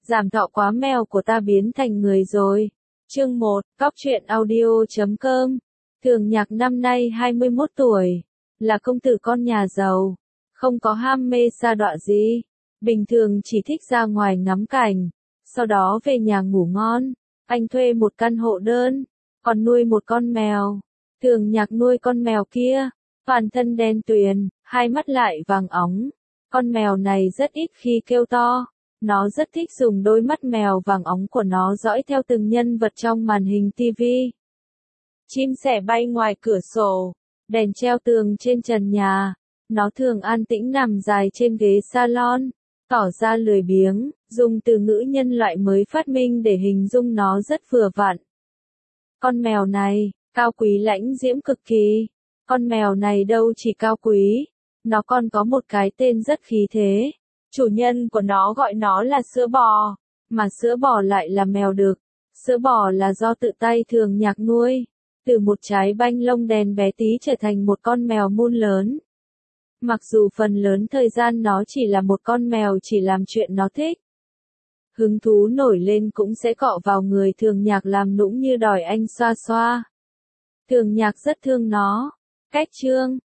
Giảm thọ quá mèo của ta biến thành người rồi. Chương 1, Cóc truyện audio.com. Thường Nhạc năm nay 21 tuổi, là công tử con nhà giàu, không có ham mê sa đọa gì, bình thường chỉ thích ra ngoài ngắm cảnh, sau đó về nhà ngủ ngon. Anh thuê một căn hộ đơn, còn nuôi một con mèo. Thường Nhạc nuôi con mèo kia, toàn thân đen tuyền, hai mắt lại vàng óng. Con mèo này rất ít khi kêu to. Nó rất thích dùng đôi mắt mèo vàng óng của nó dõi theo từng nhân vật trong màn hình TV. Chim sẻ bay ngoài cửa sổ, đèn treo tường trên trần nhà. Nó thường an tĩnh nằm dài trên ghế salon, tỏ ra lười biếng, dùng từ ngữ nhân loại mới phát minh để hình dung nó rất vừa vặn. Con mèo này, cao quý lãnh diễm cực kỳ. Con mèo này đâu chỉ cao quý, nó còn có một cái tên rất khí thế. Chủ nhân của nó gọi nó là sữa bò, mà sữa bò lại là mèo đực. Sữa bò là do tự tay Thường Nhạc nuôi, từ một trái banh lông đen bé tí trở thành một con mèo mun lớn. Mặc dù phần lớn thời gian nó chỉ là một con mèo chỉ làm chuyện nó thích. Hứng thú nổi lên cũng sẽ cọ vào người Thường Nhạc làm nũng như đòi anh xoa xoa. Thường Nhạc rất thương nó. Cách chương,